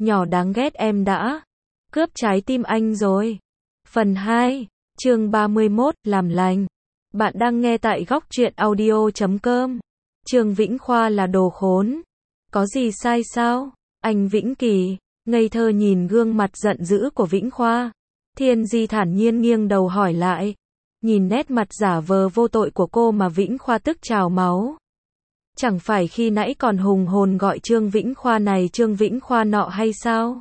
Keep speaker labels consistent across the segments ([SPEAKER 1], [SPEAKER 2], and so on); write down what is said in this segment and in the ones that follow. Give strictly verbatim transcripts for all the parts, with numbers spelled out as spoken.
[SPEAKER 1] Nhỏ đáng ghét em đã cướp trái tim anh rồi. Phần hai, chương ba mươi mốt, làm lành. Bạn đang nghe tại góc truyện audio chấm com. Trương Vĩnh Khoa là đồ khốn. Có gì sai sao? Anh Vĩnh Kỳ, ngây thơ nhìn gương mặt giận dữ của Vĩnh Khoa. Thiên Di thản nhiên nghiêng đầu hỏi lại. Nhìn nét mặt giả vờ vô tội của cô mà Vĩnh Khoa tức trào máu. Chẳng phải khi nãy còn hùng hồn gọi Trương Vĩnh Khoa này Trương Vĩnh Khoa nọ hay sao?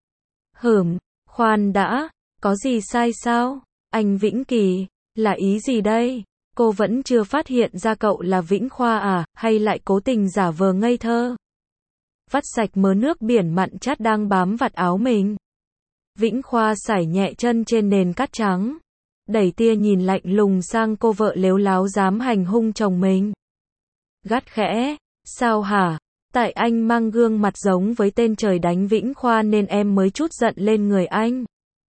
[SPEAKER 1] Hửm, khoan đã, có gì sai sao? Anh Vĩnh Kỳ, là ý gì đây? Cô vẫn chưa phát hiện ra cậu là Vĩnh Khoa à, hay lại cố tình giả vờ ngây thơ? Vắt sạch mớ nước biển mặn chát đang bám vạt áo mình. Vĩnh Khoa sải nhẹ chân trên nền cát trắng. Đẩy tia nhìn lạnh lùng sang cô vợ lếu láo dám hành hung chồng mình. Gắt khẽ, sao hả? Tại anh mang gương mặt giống với tên trời đánh Vĩnh Khoa nên em mới chút giận lên người anh.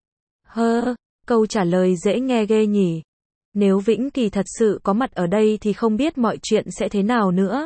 [SPEAKER 1] Hơ, câu trả lời dễ nghe ghê nhỉ. Nếu Vĩnh Kỳ thật sự có mặt ở đây thì không biết mọi chuyện sẽ thế nào nữa.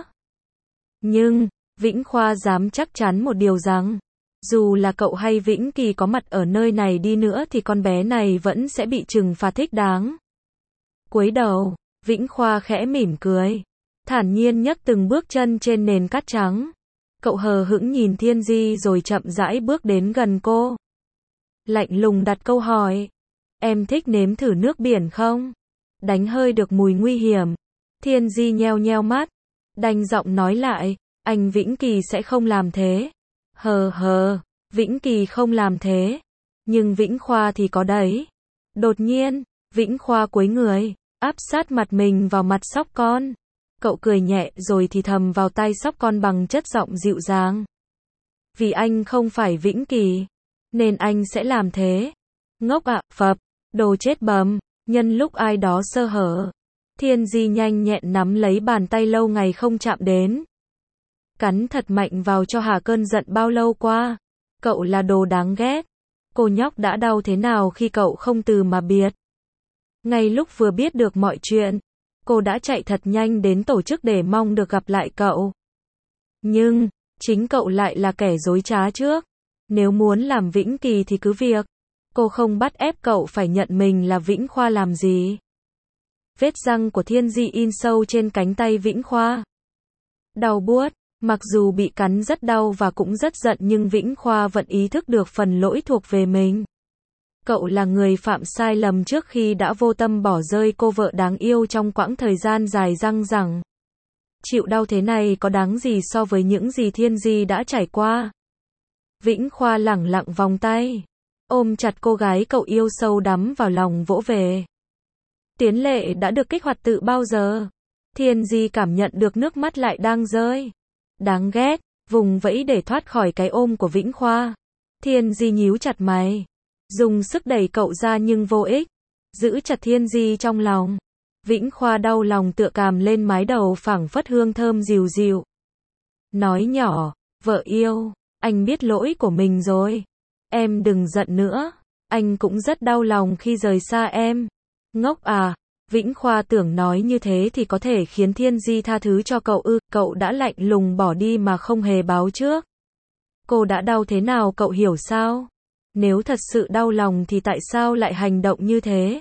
[SPEAKER 1] Nhưng, Vĩnh Khoa dám chắc chắn một điều rằng, dù là cậu hay Vĩnh Kỳ có mặt ở nơi này đi nữa thì con bé này vẫn sẽ bị trừng phạt thích đáng. Cúi đầu, Vĩnh Khoa khẽ mỉm cười. Thản nhiên nhấc từng bước chân trên nền cát trắng. Cậu hờ hững nhìn Thiên Di rồi chậm rãi bước đến gần cô. Lạnh lùng đặt câu hỏi. Em thích nếm thử nước biển không? Đánh hơi được mùi nguy hiểm. Thiên Di nheo nheo mắt. Đanh giọng nói lại. Anh Vĩnh Kỳ sẽ không làm thế. Hờ hờ, Vĩnh Kỳ không làm thế. Nhưng Vĩnh Khoa thì có đấy. Đột nhiên, Vĩnh Khoa cúi người, áp sát mặt mình vào mặt sóc con. Cậu cười nhẹ rồi thì thầm vào tai sóc con bằng chất giọng dịu dàng. Vì anh không phải Vĩnh Kỳ, nên anh sẽ làm thế. Ngốc ạ, phập, đồ chết bầm, nhân lúc ai đó sơ hở. Thiên Di nhanh nhẹn nắm lấy bàn tay lâu ngày không chạm đến. Cắn thật mạnh vào cho hả cơn giận bao lâu qua. Cậu là đồ đáng ghét. Cô nhóc đã đau thế nào khi cậu không từ mà biệt. Ngay lúc vừa biết được mọi chuyện, cô đã chạy thật nhanh đến tổ chức để mong được gặp lại cậu. Nhưng, chính cậu lại là kẻ dối trá trước. Nếu muốn làm Vĩnh Kỳ thì cứ việc. Cô không bắt ép cậu phải nhận mình là Vĩnh Khoa làm gì. Vết răng của Thiên Di in sâu trên cánh tay Vĩnh Khoa. Đau buốt, mặc dù bị cắn rất đau và cũng rất giận nhưng Vĩnh Khoa vẫn ý thức được phần lỗi thuộc về mình. Cậu là người phạm sai lầm trước khi đã vô tâm bỏ rơi cô vợ đáng yêu trong quãng thời gian dài dằng dặc. Chịu đau thế này có đáng gì so với những gì Thiên Di đã trải qua. Vĩnh Khoa lẳng lặng vòng tay, ôm chặt cô gái cậu yêu sâu đắm vào lòng vỗ về. Tiến lệ đã được kích hoạt từ bao giờ? Thiên Di cảm nhận được nước mắt lại đang rơi. Đáng ghét, vùng vẫy để thoát khỏi cái ôm của Vĩnh Khoa. Thiên Di nhíu chặt mày. Dùng sức đẩy cậu ra nhưng vô ích. Giữ chặt Thiên Di trong lòng. Vĩnh Khoa đau lòng tựa cằm lên mái đầu phảng phất hương thơm dịu dịu. Nói nhỏ, vợ yêu, anh biết lỗi của mình rồi. Em đừng giận nữa. Anh cũng rất đau lòng khi rời xa em. Ngốc à, Vĩnh Khoa tưởng nói như thế thì có thể khiến Thiên Di tha thứ cho cậu ư, cậu đã lạnh lùng bỏ đi mà không hề báo trước. Cô đã đau thế nào cậu hiểu sao? Nếu thật sự đau lòng thì tại sao lại hành động như thế?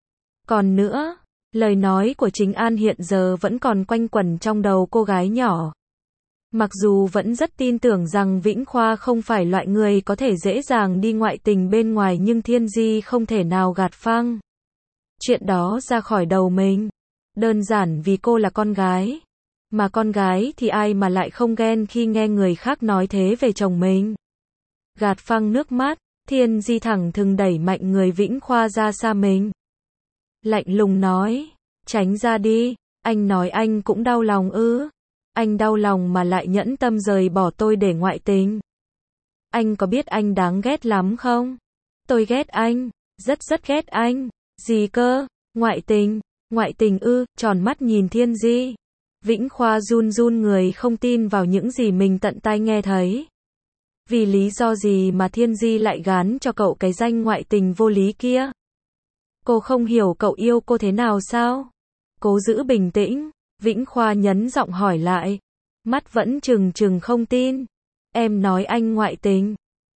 [SPEAKER 1] Còn nữa, lời nói của Chính An hiện giờ vẫn còn quanh quẩn trong đầu cô gái nhỏ. Mặc dù vẫn rất tin tưởng rằng Vĩnh Khoa không phải loại người có thể dễ dàng đi ngoại tình bên ngoài nhưng Thiên Di không thể nào gạt phăng chuyện đó ra khỏi đầu mình. Đơn giản vì cô là con gái. Mà con gái thì ai mà lại không ghen khi nghe người khác nói thế về chồng mình. Gạt phăng nước mắt, Thiên Di thẳng thừng đẩy mạnh người Vĩnh Khoa ra xa mình. Lạnh lùng nói, tránh ra đi, anh nói anh cũng đau lòng ư. Anh đau lòng mà lại nhẫn tâm rời bỏ tôi để ngoại tình. Anh có biết anh đáng ghét lắm không? Tôi ghét anh, rất rất ghét anh. Gì cơ? Ngoại tình? Ngoại tình ư? Tròn mắt nhìn Thiên Di. Vĩnh Khoa run run người không tin vào những gì mình tận tai nghe thấy. Vì lý do gì mà Thiên Di lại gán cho cậu cái danh ngoại tình vô lý kia? Cô không hiểu cậu yêu cô thế nào sao? Cố giữ bình tĩnh, Vĩnh Khoa nhấn giọng hỏi lại. Mắt vẫn trừng trừng không tin. Em nói anh ngoại tình.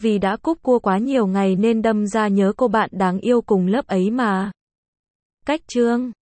[SPEAKER 1] vì đã cúp cua quá nhiều ngày nên đâm ra nhớ cô bạn đáng yêu cùng lớp ấy mà. Cách chương